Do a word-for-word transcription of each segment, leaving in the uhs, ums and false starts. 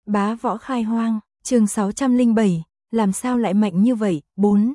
Bá võ khai hoang, chương sáu trăm lẻ bảy, làm sao lại mạnh như vậy? bốn.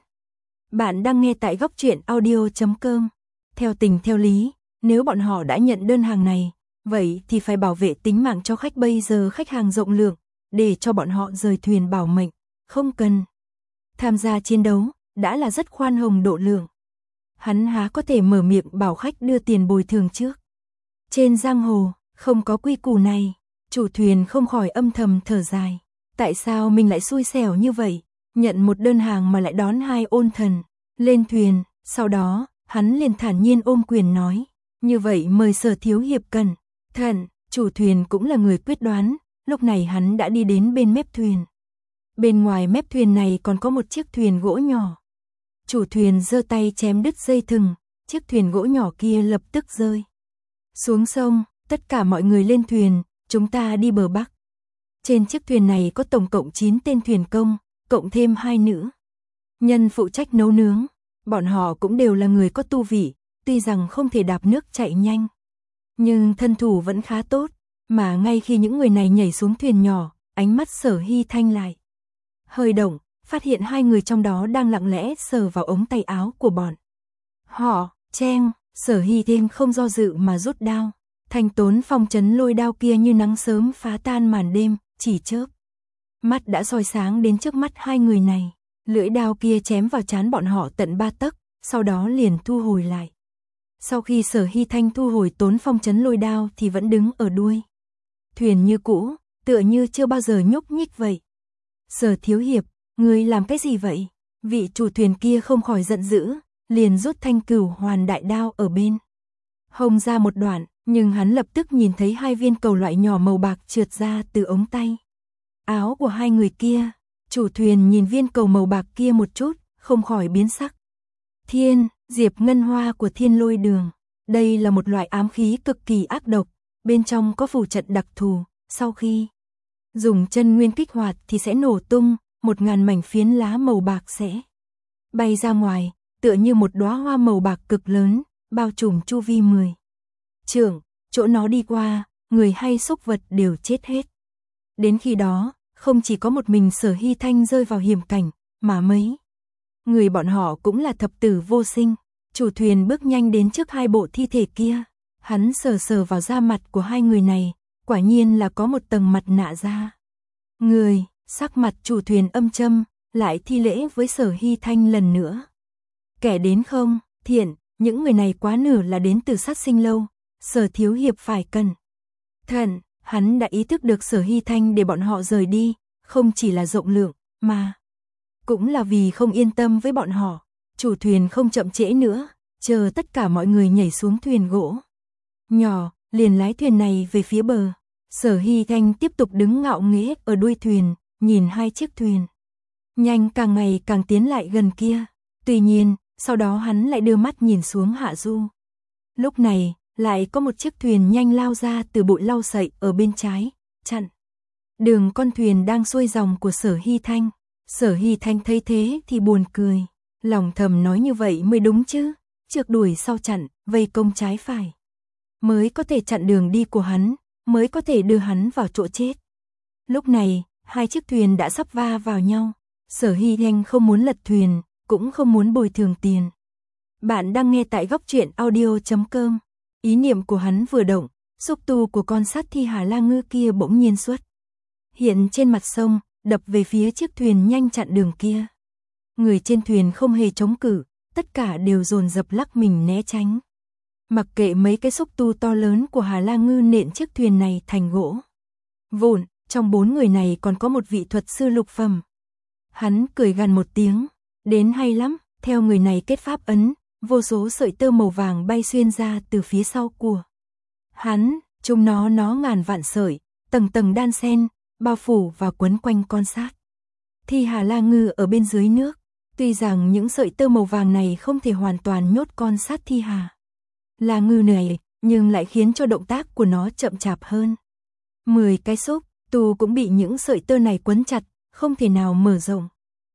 Bạn đang nghe tại góc truyện audio chấm com. Theo tình theo lý, nếu bọn họ đã nhận đơn hàng này, vậy thì phải bảo vệ tính mạng cho khách. Bây giờ khách hàng rộng lượng, để cho bọn họ rời thuyền bảo mệnh, không cần tham gia chiến đấu, đã là rất khoan hồng độ lượng. Hắn há có thể mở miệng bảo khách đưa tiền bồi thường trước. Trên giang hồ, không có quy củ này. Chủ thuyền không khỏi âm thầm thở dài. Tại sao mình lại xui xẻo như vậy? Nhận một đơn hàng mà lại đón hai ôn thần lên thuyền. Sau đó, hắn liền thản nhiên ôm quyền nói. Như vậy mời Sở thiếu hiệp cẩn thận. Chủ thuyền cũng là người quyết đoán. Lúc này hắn đã đi đến bên mép thuyền. Bên ngoài mép thuyền này còn có một chiếc thuyền gỗ nhỏ. Chủ thuyền giơ tay chém đứt dây thừng. Chiếc thuyền gỗ nhỏ kia lập tức rơi xuống sông. Tất cả mọi người lên thuyền. Chúng ta đi bờ Bắc. Trên chiếc thuyền này có tổng cộng chín tên thuyền công, cộng thêm hai nữ nhân phụ trách nấu nướng. Bọn họ cũng đều là người có tu vị, tuy rằng không thể đạp nước chạy nhanh, nhưng thân thủ vẫn khá tốt. Mà ngay khi những người này nhảy xuống thuyền nhỏ, ánh mắt Sở Hy Thanh lại hơi động, phát hiện hai người trong đó đang lặng lẽ sờ vào ống tay áo của bọn họ. Cheng, Sở Hy Thanh không do dự mà rút đao. Thanh tốn phong chấn lôi đao kia như nắng sớm phá tan màn đêm, chỉ chớp mắt đã soi sáng đến trước mắt hai người này. Lưỡi đao kia chém vào trán bọn họ tận ba tấc, sau đó liền thu hồi lại. Sau khi Sở Hy Thanh thu hồi tốn phong chấn lôi đao thì vẫn đứng ở đuôi thuyền như cũ, tựa như chưa bao giờ nhúc nhích vậy. Sở thiếu hiệp, ngươi làm cái gì vậy? Vị chủ thuyền kia không khỏi giận dữ, liền rút thanh cửu hoàn đại đao ở bên hông ra một đoạn. Nhưng hắn lập tức nhìn thấy hai viên cầu loại nhỏ màu bạc trượt ra từ ống tay áo của hai người kia. Chủ thuyền nhìn viên cầu màu bạc kia một chút, không khỏi biến sắc. Thiên, diệp ngân hoa của Thiên Lôi Đường. Đây là một loại ám khí cực kỳ ác độc, bên trong có phù trận đặc thù, sau khi dùng chân nguyên kích hoạt thì sẽ nổ tung, một ngàn mảnh phiến lá màu bạc sẽ bay ra ngoài, tựa như một đóa hoa màu bạc cực lớn, bao trùm chu vi mười trượng, chỗ nó đi qua, người hay súc vật đều chết hết. Đến khi đó, không chỉ có một mình Sở Hy Thanh rơi vào hiểm cảnh, mà mấy người bọn họ cũng là thập tử vô sinh. Chủ thuyền bước nhanh đến trước hai bộ thi thể kia. Hắn sờ sờ vào da mặt của hai người này, quả nhiên là có một tầng mặt nạ da người. Sắc mặt chủ thuyền âm châm, lại thi lễ với Sở Hy Thanh lần nữa. Kẻ đến không, thiện, những người này quá nửa là đến từ sát sinh lâu. Sở thiếu hiệp phải cẩn thận. Hắn đã ý thức được Sở Hy Thanh để bọn họ rời đi, không chỉ là rộng lượng, mà cũng là vì không yên tâm với bọn họ. Chủ thuyền không chậm trễ nữa, chờ tất cả mọi người nhảy xuống thuyền gỗ nhỏ, liền lái thuyền này về phía bờ. Sở Hy Thanh tiếp tục đứng ngạo nghễ ở đuôi thuyền, nhìn hai chiếc thuyền nhanh càng ngày càng tiến lại gần kia. Tuy nhiên, sau đó hắn lại đưa mắt nhìn xuống hạ du. Lúc này, lại có một chiếc thuyền nhanh lao ra từ bụi lau sậy ở bên trái, chặn đường con thuyền đang xuôi dòng của Sở Hy Thanh. Sở Hy Thanh thấy thế thì buồn cười, lòng thầm nói như vậy mới đúng chứ, trước đuổi sau chặn, vây công trái phải, mới có thể chặn đường đi của hắn, mới có thể đưa hắn vào chỗ chết. Lúc này, hai chiếc thuyền đã sắp va vào nhau. Sở Hy Thanh không muốn lật thuyền, cũng không muốn bồi thường tiền. Bạn đang nghe tại góc truyện audio chấm com. Ý niệm của hắn vừa động, xúc tu của con sát thi Hà La Ngư kia bỗng nhiên xuất hiện trên mặt sông, đập về phía chiếc thuyền nhanh chặn đường kia. Người trên thuyền không hề chống cự, tất cả đều dồn dập lắc mình né tránh. Mặc kệ mấy cái xúc tu to lớn của Hà La Ngư nện chiếc thuyền này thành gỗ vụn. Trong bốn người này còn có một vị thuật sư lục phẩm. Hắn cười gằn một tiếng, đến hay lắm, theo người này kết pháp ấn. Vô số sợi tơ màu vàng bay xuyên ra từ phía sau của hắn, chúng nó nó ngàn vạn sợi, tầng tầng đan xen, bao phủ và quấn quanh con sát thi Hà La Ngư ở bên dưới nước. Tuy rằng những sợi tơ màu vàng này không thể hoàn toàn nhốt con sát thi Hà La Ngư này, nhưng lại khiến cho động tác của nó chậm chạp hơn. Mười cái xúc tu cũng bị những sợi tơ này quấn chặt, không thể nào mở rộng.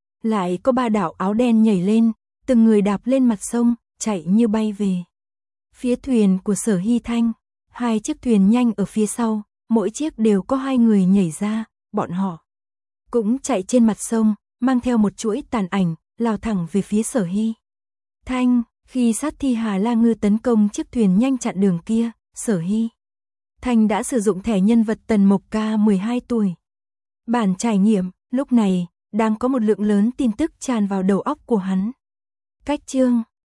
Lại có ba đạo áo đen nhảy lên, từng người đạp lên mặt sông, chạy như bay về phía thuyền của Sở Hy Thanh. Hai chiếc thuyền nhanh ở phía sau, mỗi chiếc đều có hai người nhảy ra, bọn họ cũng chạy trên mặt sông, mang theo một chuỗi tàn ảnh, lao thẳng về phía Sở Hy. Thanh, khi sát thi Hà La Ngư tấn công chiếc thuyền nhanh chặn đường kia, Sở Hy Thanh đã sử dụng thẻ nhân vật Tần Mộc Ca mười hai tuổi. Bản trải nghiệm, lúc này, đang có một lượng lớn tin tức tràn vào đầu óc của hắn. Cách chương